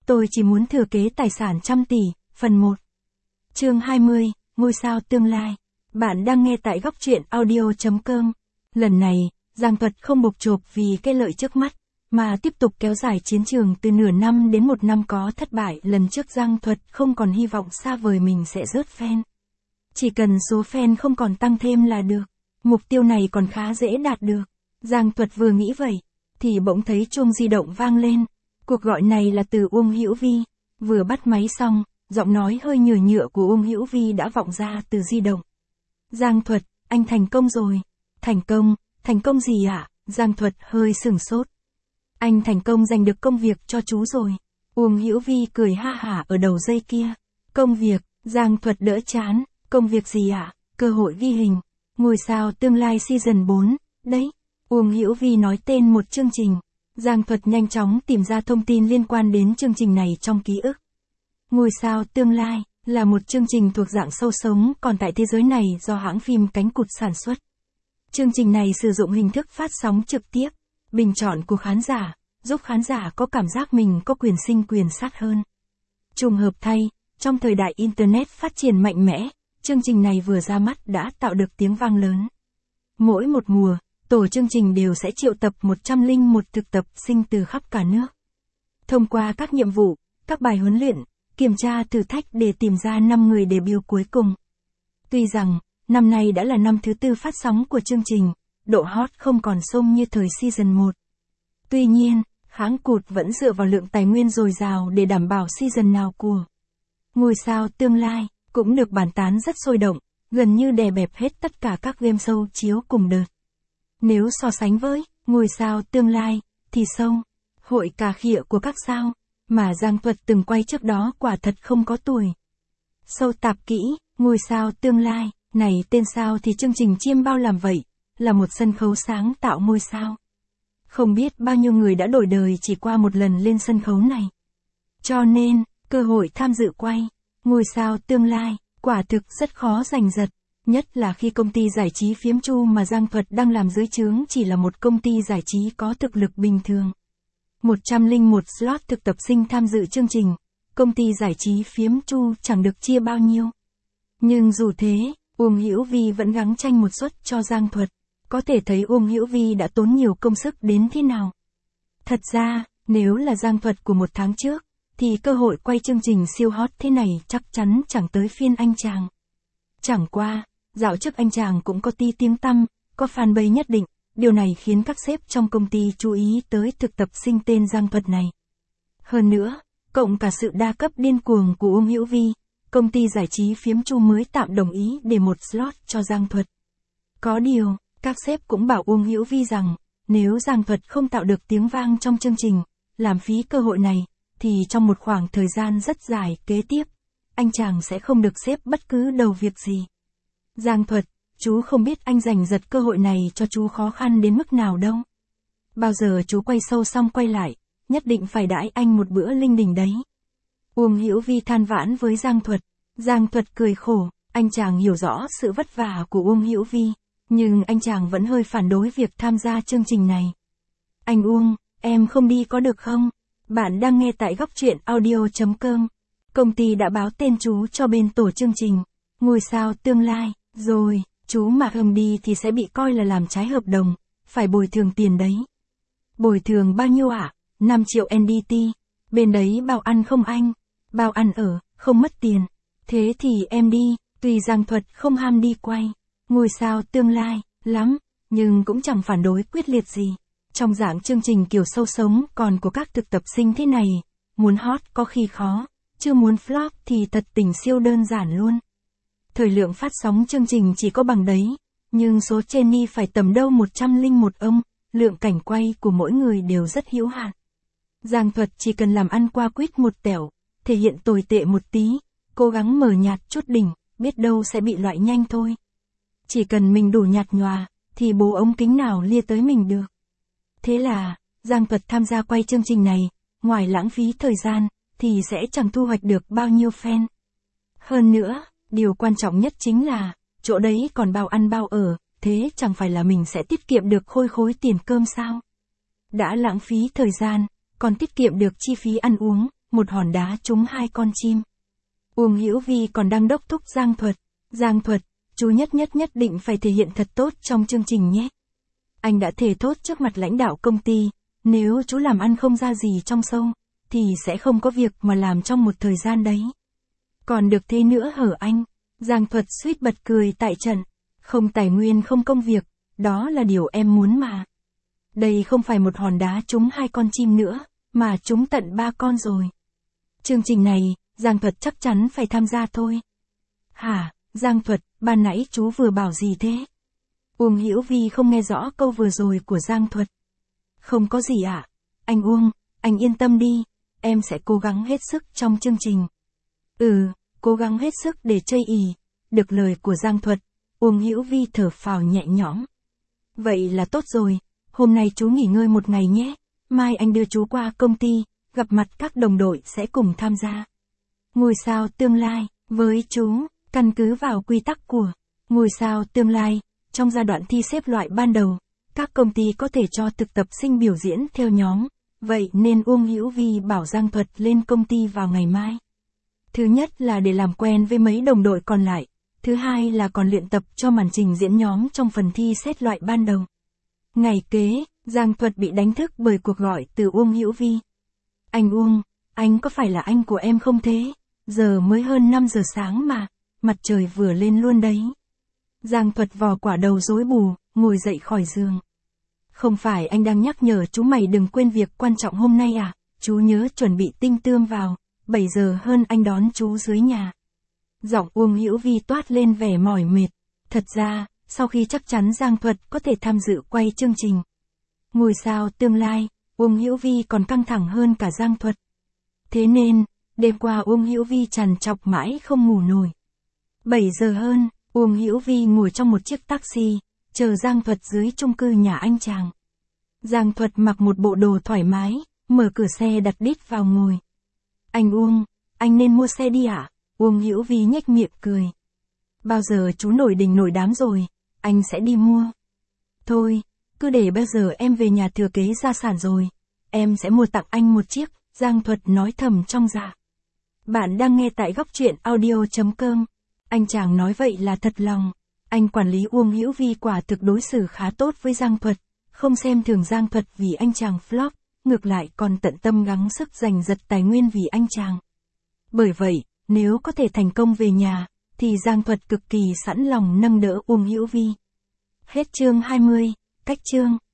Tôi chỉ muốn thừa kế tài sản trăm tỷ, phần 1. Chương 20, ngôi sao tương lai. Bạn đang nghe tại góc truyện audio.com. Lần này, Giang Thuật không bộc chộp vì cái lợi trước mắt, mà tiếp tục kéo dài chiến trường từ nửa năm đến một năm. Có thất bại lần trước, Giang Thuật không còn hy vọng xa vời mình sẽ rớt fan. Chỉ cần số fan không còn tăng thêm là được. Mục tiêu này còn khá dễ đạt được. Giang Thuật vừa nghĩ vậy, thì bỗng thấy chuông di động vang lên. Cuộc gọi này là từ Uông Hữu Vi. Vừa bắt máy xong, giọng nói hơi nhựa nhựa của Uông Hữu Vi đã vọng ra từ di động. Giang Thuật, anh thành công rồi. Thành công gì ạ? Giang Thuật hơi sửng sốt. Anh thành công giành được công việc cho chú rồi. Uông Hữu Vi cười ha hả ở đầu dây kia. Công việc? Giang Thuật đỡ chán. Công việc gì ạ? Cơ hội ghi hình. Ngôi sao tương lai season 4, đấy. Uông Hữu Vi nói tên một chương trình. Giang Thuật nhanh chóng tìm ra thông tin liên quan đến chương trình này trong ký ức. Ngôi sao tương lai là một chương trình thuộc dạng sâu sống, còn tại thế giới này do hãng phim Cánh Cụt sản xuất. Chương trình này sử dụng hình thức phát sóng trực tiếp, bình chọn của khán giả, giúp khán giả có cảm giác mình có quyền sinh quyền sát hơn. Trùng hợp thay, trong thời đại Internet phát triển mạnh mẽ, chương trình này vừa ra mắt đã tạo được tiếng vang lớn. Mỗi một mùa, tổ chương trình đều sẽ triệu tập 101 thực tập sinh từ khắp cả nước. Thông qua các nhiệm vụ, các bài huấn luyện, kiểm tra thử thách để tìm ra 5 người debut cuối cùng. Tuy rằng, năm nay đã là năm thứ 4 phát sóng của chương trình, độ hot không còn xông như thời season 1. Tuy nhiên, hãng Cụt vẫn dựa vào lượng tài nguyên dồi dào để đảm bảo season nào của ngôi sao tương lai cũng được bàn tán rất sôi động, gần như đè bẹp hết tất cả các game show chiếu cùng đợt. Nếu so sánh với ngôi sao tương lai, thì show hội cà khịa của các sao mà Giang Thuật từng quay trước đó quả thật không có tuổi. Show tạp kỹ, ngôi sao tương lai, này tên sao thì chương trình chiêm bao làm vậy, là một sân khấu sáng tạo ngôi sao. Không biết bao nhiêu người đã đổi đời chỉ qua một lần lên sân khấu này. Cho nên, cơ hội tham dự quay ngôi sao tương lai quả thực rất khó giành giật, nhất là khi công ty giải trí Phiếm Chu mà Giang Thuật đang làm dưới trướng chỉ là một công ty giải trí có thực lực bình thường. 101 slot thực tập sinh tham dự chương trình, công ty giải trí Phiếm Chu chẳng được chia bao nhiêu. Nhưng dù thế, Uông Hữu Vi vẫn gắng tranh một suất cho Giang Thuật. Có thể thấy Uông Hữu Vi đã tốn nhiều công sức đến thế nào. Thật ra, nếu là Giang Thuật của một tháng trước, thì cơ hội quay chương trình siêu hot thế này chắc chắn chẳng tới phiên anh chàng. Chẳng qua, dạo trước anh chàng cũng có tí tiếng tăm, có fanbase nhất định, điều này khiến các sếp trong công ty chú ý tới thực tập sinh tên Giang Thuật này. Hơn nữa, cộng cả sự đa cấp điên cuồng của Uông Hữu Vi, công ty giải trí Phiếm Chu mới tạm đồng ý để một slot cho Giang Thuật. Có điều, các sếp cũng bảo Uông Hữu Vi rằng, nếu Giang Thuật không tạo được tiếng vang trong chương trình, làm phí cơ hội này, thì trong một khoảng thời gian rất dài kế tiếp, anh chàng sẽ không được xếp bất cứ đầu việc gì. Giang Thuật, chú không biết anh giành giật cơ hội này cho chú khó khăn đến mức nào đâu. Bao giờ chú quay show xong quay lại, nhất định phải đãi anh một bữa linh đình đấy. Uông Hữu Vi than vãn với Giang Thuật. Giang Thuật cười khổ, anh chàng hiểu rõ sự vất vả của Uông Hữu Vi, nhưng anh chàng vẫn hơi phản đối việc tham gia chương trình này. Anh Uông, em không đi có được không? Bạn đang nghe tại góc truyện audio.com. Công ty đã báo tên chú cho bên tổ chương trình ngôi sao tương lai, rồi, chú mà không đi thì sẽ bị coi là làm trái hợp đồng, phải bồi thường tiền đấy. Bồi thường bao nhiêu ạ? 5 triệu NDT. Bên đấy bao ăn không anh? Bao ăn ở, không mất tiền. Thế thì em đi. Tuy Giang Thuật không ham đi quay ngôi sao tương lai lắm, nhưng cũng chẳng phản đối quyết liệt gì. Trong dạng chương trình kiểu sâu sống còn của các thực tập sinh thế này, muốn hot có khi khó, chưa muốn flop thì thật tình siêu đơn giản luôn. Thời lượng phát sóng chương trình chỉ có bằng đấy, nhưng số trainee phải tầm đâu 101 ông, lượng cảnh quay của mỗi người đều rất hữu hạn. Giang Thuật chỉ cần làm ăn qua quýt một tẻo, thể hiện tồi tệ một tí, cố gắng mờ nhạt chút đỉnh, biết đâu sẽ bị loại nhanh thôi. Chỉ cần mình đủ nhạt nhòa, thì bố ống kính nào lia tới mình được. Thế là, Giang Thuật tham gia quay chương trình này, ngoài lãng phí thời gian, thì sẽ chẳng thu hoạch được bao nhiêu fan. Hơn nữa, điều quan trọng nhất chính là, chỗ đấy còn bao ăn bao ở, thế chẳng phải là mình sẽ tiết kiệm được khối tiền cơm sao? Đã lãng phí thời gian, còn tiết kiệm được chi phí ăn uống, một hòn đá trúng hai con chim. Uông Hữu Vi còn đang đốc thúc Giang Thuật. Giang Thuật, chú nhất định phải thể hiện thật tốt trong chương trình nhé. Anh đã thề thốt trước mặt lãnh đạo công ty, nếu chú làm ăn không ra gì trong show, thì sẽ không có việc mà làm trong một thời gian đấy. Còn được thế nữa hở anh? Giang Thuật suýt bật cười tại trận. Không tài nguyên không công việc, đó là điều em muốn mà. Đây không phải một hòn đá trúng hai con chim nữa, mà trúng tận 3 con rồi. Chương trình này, Giang Thuật chắc chắn phải tham gia thôi. Hả, Giang Thuật, ban nãy chú vừa bảo gì thế? Uông Hữu Vi không nghe rõ câu vừa rồi của Giang Thuật. Không có gì ạ. Anh Uông, anh yên tâm đi, em sẽ cố gắng hết sức trong chương trình. Cố gắng hết sức để chơi ì. Được lời của Giang Thuật, Uông Hữu Vi thở phào nhẹ nhõm. Vậy là tốt rồi, hôm nay chú nghỉ ngơi một ngày nhé, mai anh đưa chú qua công ty, gặp mặt các đồng đội sẽ cùng tham gia. Ngôi sao tương lai, với chú, căn cứ vào quy tắc của ngôi sao tương lai, trong giai đoạn thi xếp loại ban đầu, các công ty có thể cho thực tập sinh biểu diễn theo nhóm, vậy nên Uông Hữu Vi bảo Giang Thuật lên công ty vào ngày mai. Thứ nhất là để làm quen với mấy đồng đội còn lại, thứ hai là còn luyện tập cho màn trình diễn nhóm trong phần thi xét loại ban đầu. Ngày kế, Giang Thuật bị đánh thức bởi cuộc gọi từ Uông Hữu Vi. Anh Uông, anh có phải là anh của em không thế? Giờ mới hơn 5 giờ sáng mà, mặt trời vừa lên luôn đấy. Giang Thuật vò quả đầu rối bù, ngồi dậy khỏi giường. Không phải anh đang nhắc nhở chú mày đừng quên việc quan trọng hôm nay à? Chú nhớ chuẩn bị tinh tươm vào, 7 giờ hơn anh đón chú dưới nhà. Giọng Uông Hữu Vi toát lên vẻ mỏi mệt. Thật ra, sau khi chắc chắn Giang Thuật có thể tham dự quay chương trình Ngôi sao tương lai, Uông Hữu Vi còn căng thẳng hơn cả Giang Thuật. Thế nên, đêm qua Uông Hữu Vi trằn trọc mãi không ngủ nổi. 7 giờ hơn, Uông Hữu Vi ngồi trong một chiếc taxi, chờ Giang Thuật dưới chung cư nhà anh chàng. Giang Thuật mặc một bộ đồ thoải mái, mở cửa xe đặt đít vào ngồi. Anh Uông, anh nên mua xe đi ạ? Uông Hữu Vi nhếch miệng cười. Bao giờ chú nổi đình nổi đám rồi, anh sẽ đi mua. Thôi, cứ để bao giờ em về nhà thừa kế gia sản rồi, em sẽ mua tặng anh một chiếc, Giang Thuật nói thầm trong dạ. Bạn đang nghe tại góc truyện audio.com. Anh chàng nói vậy là thật lòng. Anh quản lý Uông Hữu Vi quả thực đối xử khá tốt với Giang Thuật, không xem thường Giang Thuật vì anh chàng flop, ngược lại còn tận tâm gắng sức giành giật tài nguyên vì anh chàng. Bởi vậy, nếu có thể thành công về nhà, thì Giang Thuật cực kỳ sẵn lòng nâng đỡ Uông Hữu Vi. Hết chương 20, cách chương.